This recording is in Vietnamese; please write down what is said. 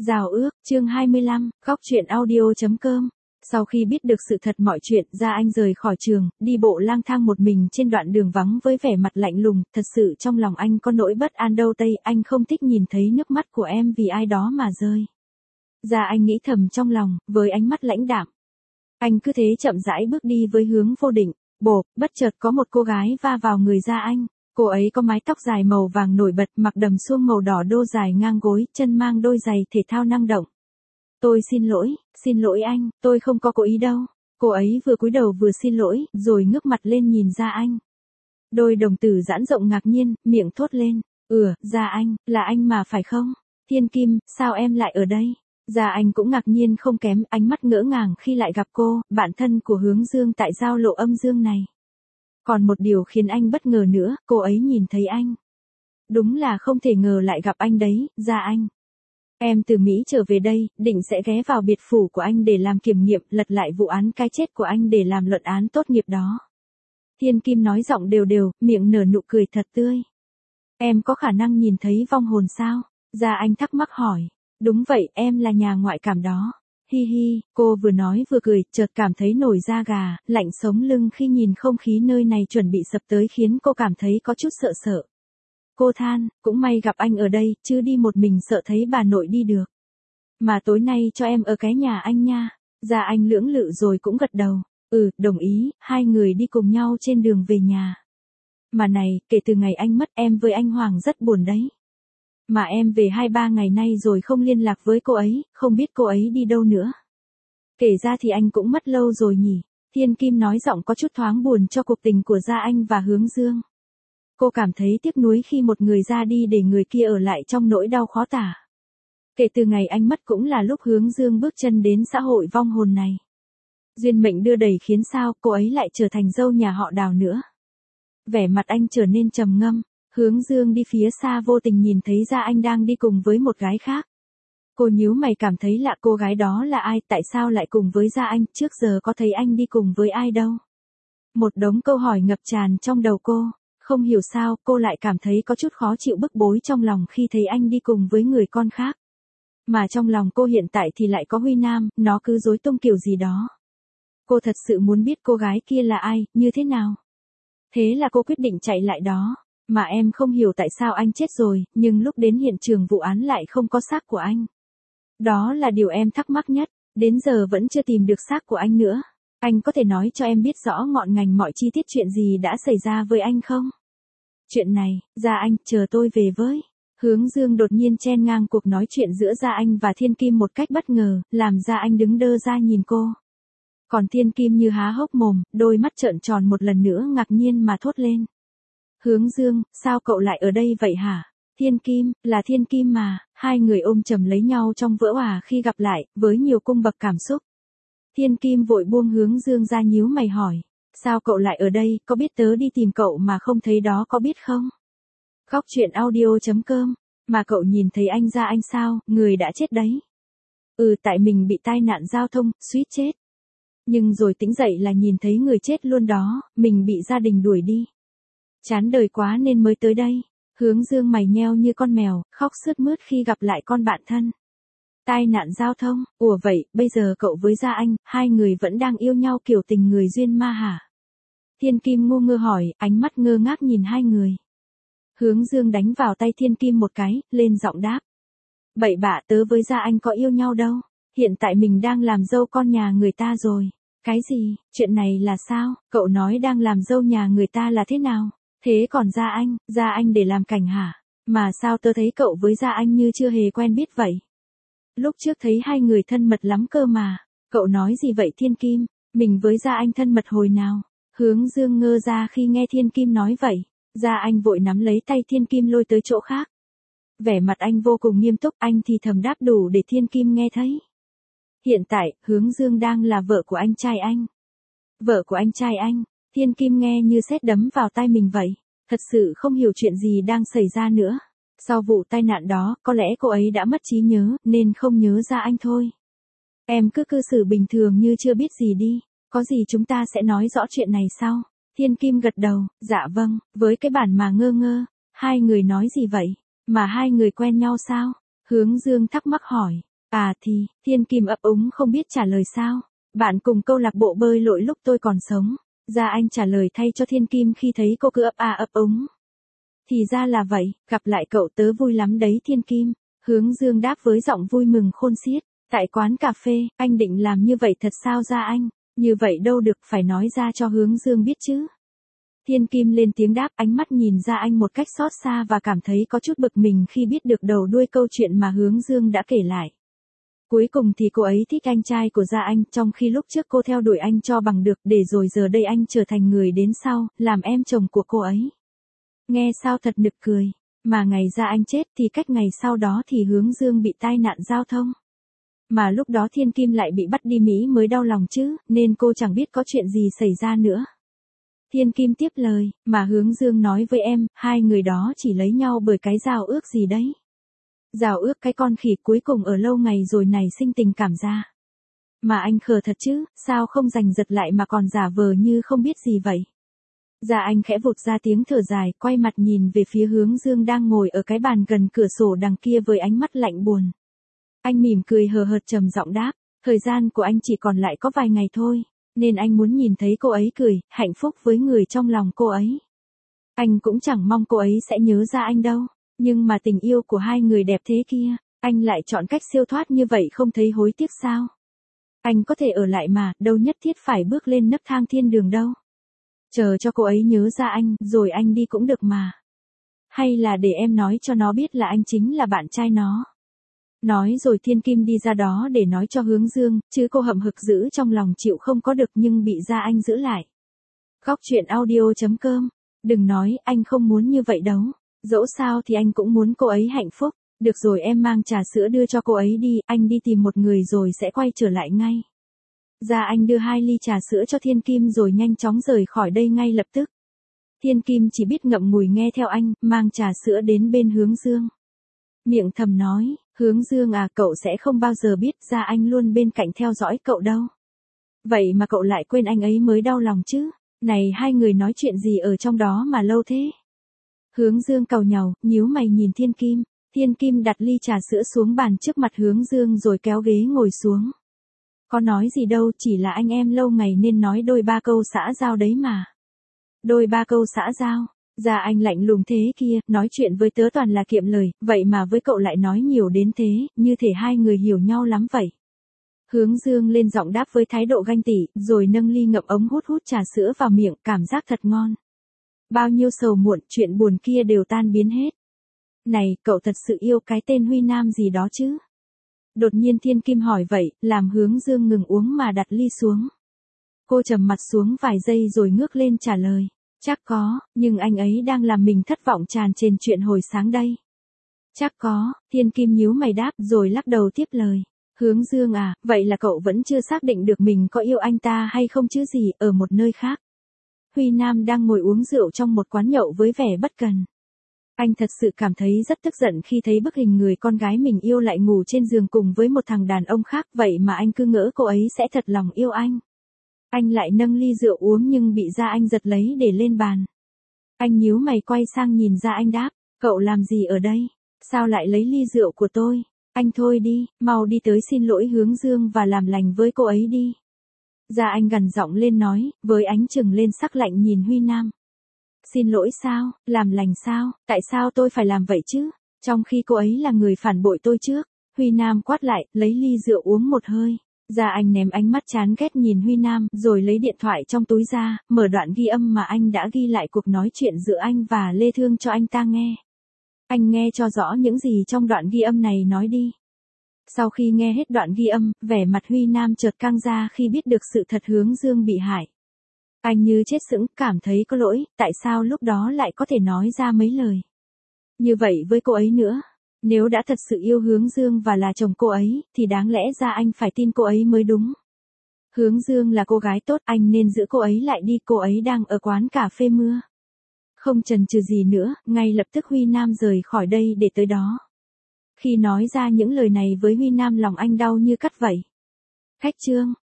Rào ước, chương 25, góc truyện audio.com. Sau khi biết được sự thật mọi chuyện, Gia Anh rời khỏi trường, đi bộ lang thang một mình trên đoạn đường vắng với vẻ mặt lạnh lùng, thật sự trong lòng anh có nỗi bất an đâu tây, anh không thích nhìn thấy nước mắt của em vì ai đó mà rơi. Gia Anh nghĩ thầm trong lòng, với ánh mắt lãnh đạm. Anh cứ thế chậm rãi bước đi với hướng vô định, bất chợt có một cô gái va vào người Gia Anh. Cô ấy có mái tóc dài màu vàng nổi bật, mặc đầm suông màu đỏ đô dài ngang gối, chân mang đôi giày thể thao năng động. Tôi xin lỗi anh, tôi không có cố ý đâu. Cô ấy vừa cúi đầu vừa xin lỗi, rồi ngước mặt lên nhìn Gia Anh. Đôi đồng tử giãn rộng ngạc nhiên, miệng thốt lên. Gia Anh, là anh mà phải không? Thiên Kim, sao em lại ở đây? Gia Anh cũng ngạc nhiên không kém, ánh mắt ngỡ ngàng khi lại gặp cô, bạn thân của Hướng Dương tại giao lộ Âm Dương này. Còn một điều khiến anh bất ngờ nữa, cô ấy nhìn thấy anh. Đúng là không thể ngờ lại gặp anh đấy, Gia Anh. Em từ Mỹ trở về đây, định sẽ ghé vào biệt phủ của anh để làm kiểm nghiệm, lật lại vụ án cái chết của anh để làm luận án tốt nghiệp đó. Thiên Kim nói giọng đều đều, miệng nở nụ cười thật tươi. Em có khả năng nhìn thấy vong hồn sao? Gia Anh thắc mắc hỏi. Đúng vậy, em là nhà ngoại cảm đó. Hi hi, cô vừa nói vừa cười, chợt cảm thấy nổi da gà, lạnh sống lưng khi nhìn không khí nơi này chuẩn bị sập tới khiến cô cảm thấy có chút sợ sợ. Cô than, cũng may gặp anh ở đây, chứ đi một mình sợ thấy bà nội đi được. Mà tối nay cho em ở cái nhà anh nha. Gia Anh lưỡng lự rồi cũng gật đầu. Đồng ý, hai người đi cùng nhau trên đường về nhà. Mà này, kể từ ngày anh mất em với anh Hoàng rất buồn đấy. Mà em về 2-3 ngày nay rồi không liên lạc với cô ấy, không biết cô ấy đi đâu nữa. Kể ra thì anh cũng mất lâu rồi nhỉ. Thiên Kim nói giọng có chút thoáng buồn cho cuộc tình của Gia Anh và Hướng Dương. Cô cảm thấy tiếc nuối khi một người ra đi để người kia ở lại trong nỗi đau khó tả. Kể từ ngày anh mất cũng là lúc Hướng Dương bước chân đến xã hội vong hồn này. Duyên mệnh đưa đẩy khiến sao cô ấy lại trở thành dâu nhà họ Đào nữa. Vẻ mặt anh trở nên trầm ngâm. Hướng Dương đi phía xa vô tình nhìn thấy Gia Anh đang đi cùng với một gái khác. Cô nhíu mày cảm thấy lạ, cô gái đó là ai, tại sao lại cùng với Gia Anh, trước giờ có thấy anh đi cùng với ai đâu. Một đống câu hỏi ngập tràn trong đầu cô, không hiểu sao cô lại cảm thấy có chút khó chịu bức bối trong lòng khi thấy anh đi cùng với người con khác. Mà trong lòng cô hiện tại thì lại có Huy Nam, nó cứ rối tung kiểu gì đó. Cô thật sự muốn biết cô gái kia là ai, như thế nào. Thế là cô quyết định chạy lại đó. Mà em không hiểu tại sao anh chết rồi, nhưng lúc đến hiện trường vụ án lại không có xác của anh. Đó là điều em thắc mắc nhất, đến giờ vẫn chưa tìm được xác của anh nữa. Anh có thể nói cho em biết rõ ngọn ngành mọi chi tiết chuyện gì đã xảy ra với anh không? Chuyện này, Gia Anh, chờ tôi về với. Hướng Dương đột nhiên chen ngang cuộc nói chuyện giữa Gia Anh và Thiên Kim một cách bất ngờ, làm Gia Anh đứng đơ ra nhìn cô. Còn Thiên Kim như há hốc mồm, đôi mắt trợn tròn một lần nữa ngạc nhiên mà thốt lên. Hướng Dương, sao cậu lại ở đây vậy hả? Thiên Kim, là Thiên Kim mà. Hai người ôm chầm lấy nhau trong vỡ òa khi gặp lại, với nhiều cung bậc cảm xúc. Thiên Kim vội buông Hướng Dương ra nhíu mày hỏi. Sao cậu lại ở đây, có biết tớ đi tìm cậu mà không thấy đó có biết không? Góc truyện audio.com, mà cậu nhìn thấy anh Gia Anh sao, người đã chết đấy. Tại mình bị tai nạn giao thông, suýt chết. Nhưng rồi tỉnh dậy là nhìn thấy người chết luôn đó, mình bị gia đình đuổi đi. Chán đời quá nên mới tới đây. Hướng Dương mày nheo như con mèo, khóc sướt mướt khi gặp lại con bạn thân. Tai nạn giao thông, vậy, bây giờ cậu với Gia Anh, hai người vẫn đang yêu nhau kiểu tình người duyên ma hả? Thiên Kim ngu ngơ hỏi, ánh mắt ngơ ngác nhìn hai người. Hướng Dương đánh vào tay Thiên Kim một cái, lên giọng đáp. Bậy bạ, tớ với Gia Anh có yêu nhau đâu. Hiện tại mình đang làm dâu con nhà người ta rồi. Cái gì, chuyện này là sao, cậu nói đang làm dâu nhà người ta là thế nào? Thế còn Gia Anh để làm cảnh hả? Mà sao tớ thấy cậu với Gia Anh như chưa hề quen biết vậy? Lúc trước thấy hai người thân mật lắm cơ mà. Cậu nói gì vậy Thiên Kim? Mình với Gia Anh thân mật hồi nào? Hướng Dương ngơ ra khi nghe Thiên Kim nói vậy. Gia Anh vội nắm lấy tay Thiên Kim lôi tới chỗ khác. Vẻ mặt anh vô cùng nghiêm túc, anh thì thầm đáp đủ để Thiên Kim nghe thấy. Hiện tại, Hướng Dương đang là vợ của anh trai anh. Vợ của anh trai anh. Thiên Kim nghe như sét đấm vào tai mình vậy. Thật sự không hiểu chuyện gì đang xảy ra nữa. Sau vụ tai nạn đó, có lẽ cô ấy đã mất trí nhớ, nên không nhớ ra anh thôi. Em cứ cư xử bình thường như chưa biết gì đi. Có gì chúng ta sẽ nói rõ chuyện này sau. Thiên Kim gật đầu, dạ vâng, với cái bản mà ngơ ngơ. Hai người nói gì vậy? Mà hai người quen nhau sao? Hướng Dương thắc mắc hỏi. À thì, Thiên Kim ấp úng không biết trả lời sao. Bạn cùng câu lạc bộ bơi lội lúc tôi còn sống. Gia Anh trả lời thay cho Thiên Kim khi thấy cô cứ ấp úng. Thì ra là vậy, gặp lại cậu tớ vui lắm đấy Thiên Kim. Hướng Dương đáp với giọng vui mừng khôn xiết. Tại quán cà phê, anh định làm như vậy thật sao Gia Anh? Như vậy đâu được, phải nói ra cho Hướng Dương biết chứ. Thiên Kim lên tiếng đáp, ánh mắt nhìn Gia Anh một cách xót xa và cảm thấy có chút bực mình khi biết được đầu đuôi câu chuyện mà Hướng Dương đã kể lại. Cuối cùng thì cô ấy thích anh trai của Gia Anh, trong khi lúc trước cô theo đuổi anh cho bằng được, để rồi giờ đây anh trở thành người đến sau, làm em chồng của cô ấy. Nghe sao thật nực cười. Mà ngày Gia Anh chết thì cách ngày sau đó thì Hướng Dương bị tai nạn giao thông. Mà lúc đó Thiên Kim lại bị bắt đi Mỹ mới đau lòng chứ, nên cô chẳng biết có chuyện gì xảy ra nữa. Thiên Kim tiếp lời, mà Hướng Dương nói với em, hai người đó chỉ lấy nhau bởi cái giao ước gì đấy. Giao ước cái con khỉ, cuối cùng ở lâu ngày rồi nảy sinh tình cảm ra. Mà anh khờ thật chứ, sao không giành giật lại mà còn giả vờ như không biết gì vậy. Gia Anh khẽ vụt ra tiếng thở dài, quay mặt nhìn về phía Hướng Dương đang ngồi ở cái bàn gần cửa sổ đằng kia với ánh mắt lạnh buồn. Anh mỉm cười hờ hợt trầm giọng đáp, thời gian của anh chỉ còn lại có vài ngày thôi, nên anh muốn nhìn thấy cô ấy cười, hạnh phúc với người trong lòng cô ấy. Anh cũng chẳng mong cô ấy sẽ nhớ ra anh đâu, nhưng mà tình yêu của hai người đẹp thế kia, anh lại chọn cách siêu thoát như vậy không thấy hối tiếc sao? Anh có thể ở lại mà, đâu nhất thiết phải bước lên nấc thang thiên đường đâu. Chờ cho cô ấy nhớ ra anh, rồi anh đi cũng được mà. Hay là để em nói cho nó biết là anh chính là bạn trai nó. Nói rồi Thiên Kim đi ra đó để nói cho Hướng Dương, chứ cô hậm hực giữ trong lòng chịu không có được nhưng bị Gia Anh giữ lại. Góc truyện audio.com. Đừng nói, anh không muốn như vậy đâu. Dẫu sao thì anh cũng muốn cô ấy hạnh phúc. Được rồi, em mang trà sữa đưa cho cô ấy đi, anh đi tìm một người rồi sẽ quay trở lại ngay. Gia Anh đưa 2 ly trà sữa cho Thiên Kim rồi nhanh chóng rời khỏi đây ngay lập tức. Thiên Kim chỉ biết ngậm ngùi nghe theo anh, mang trà sữa đến bên Hướng Dương. Miệng thầm nói, Hướng Dương à, cậu sẽ không bao giờ biết Gia Anh luôn bên cạnh theo dõi cậu đâu. Vậy mà cậu lại quên anh ấy mới đau lòng chứ. Này, hai người nói chuyện gì ở trong đó mà lâu thế? Hướng Dương càu nhàu, nhíu mày nhìn Thiên Kim. Thiên Kim đặt ly trà sữa xuống bàn trước mặt Hướng Dương rồi kéo ghế ngồi xuống. Có nói gì đâu, chỉ là anh em lâu ngày nên nói đôi ba câu xã giao đấy mà. Đôi ba câu xã giao? Gia Anh lạnh lùng thế kia, nói chuyện với tớ toàn là kiệm lời, vậy mà với cậu lại nói nhiều đến thế, như thể hai người hiểu nhau lắm vậy. Hướng Dương lên giọng đáp với thái độ ganh tị, rồi nâng ly ngậm ống hút trà sữa vào miệng, cảm giác thật ngon. Bao nhiêu sầu muộn, chuyện buồn kia đều tan biến hết. Này, cậu thật sự yêu cái tên Huy Nam gì đó chứ? Đột nhiên Thiên Kim hỏi vậy, làm Hướng Dương ngừng uống mà đặt ly xuống. Cô trầm mặt xuống vài giây rồi ngước lên trả lời. Chắc có, nhưng anh ấy đang làm mình thất vọng tràn trề chuyện hồi sáng đây. Chắc có, Thiên Kim nhíu mày đáp rồi lắc đầu tiếp lời. Hướng Dương à, vậy là cậu vẫn chưa xác định được mình có yêu anh ta hay không chứ gì, ở một nơi khác. Huy Nam đang ngồi uống rượu trong một quán nhậu với vẻ bất cần. Anh thật sự cảm thấy rất tức giận khi thấy bức hình người con gái mình yêu lại ngủ trên giường cùng với một thằng đàn ông khác, vậy mà anh cứ ngỡ cô ấy sẽ thật lòng yêu anh. Anh lại nâng ly rượu uống nhưng bị Gia Anh giật lấy để lên bàn. Anh nhíu mày quay sang nhìn Gia Anh đáp, cậu làm gì ở đây? Sao lại lấy ly rượu của tôi? Anh thôi đi, mau đi tới xin lỗi Hướng Dương và làm lành với cô ấy đi. Gia Anh gằn giọng lên nói, với ánh chừng lên sắc lạnh nhìn Huy Nam. Xin lỗi sao, làm lành sao, tại sao tôi phải làm vậy chứ? Trong khi cô ấy là người phản bội tôi trước. Huy Nam quát lại, lấy ly rượu uống một hơi. Gia Anh ném ánh mắt chán ghét nhìn Huy Nam, rồi lấy điện thoại trong túi ra, mở đoạn ghi âm mà anh đã ghi lại cuộc nói chuyện giữa anh và Lê Thương cho anh ta nghe. Anh nghe cho rõ những gì trong đoạn ghi âm này nói đi. Sau khi nghe hết đoạn ghi âm, vẻ mặt Huy Nam chợt căng ra khi biết được sự thật Hướng Dương bị hại. Anh như chết sững, cảm thấy có lỗi, tại sao lúc đó lại có thể nói ra mấy lời như vậy với cô ấy nữa. Nếu đã thật sự yêu Hướng Dương và là chồng cô ấy, thì đáng lẽ ra anh phải tin cô ấy mới đúng. Hướng Dương là cô gái tốt, anh nên giữ cô ấy lại đi, cô ấy đang ở quán cà phê mưa. Không chần chừ gì nữa, ngay lập tức Huy Nam rời khỏi đây để tới đó. Khi nói ra những lời này với Huy Nam lòng anh đau như cắt vậy. Khách trương.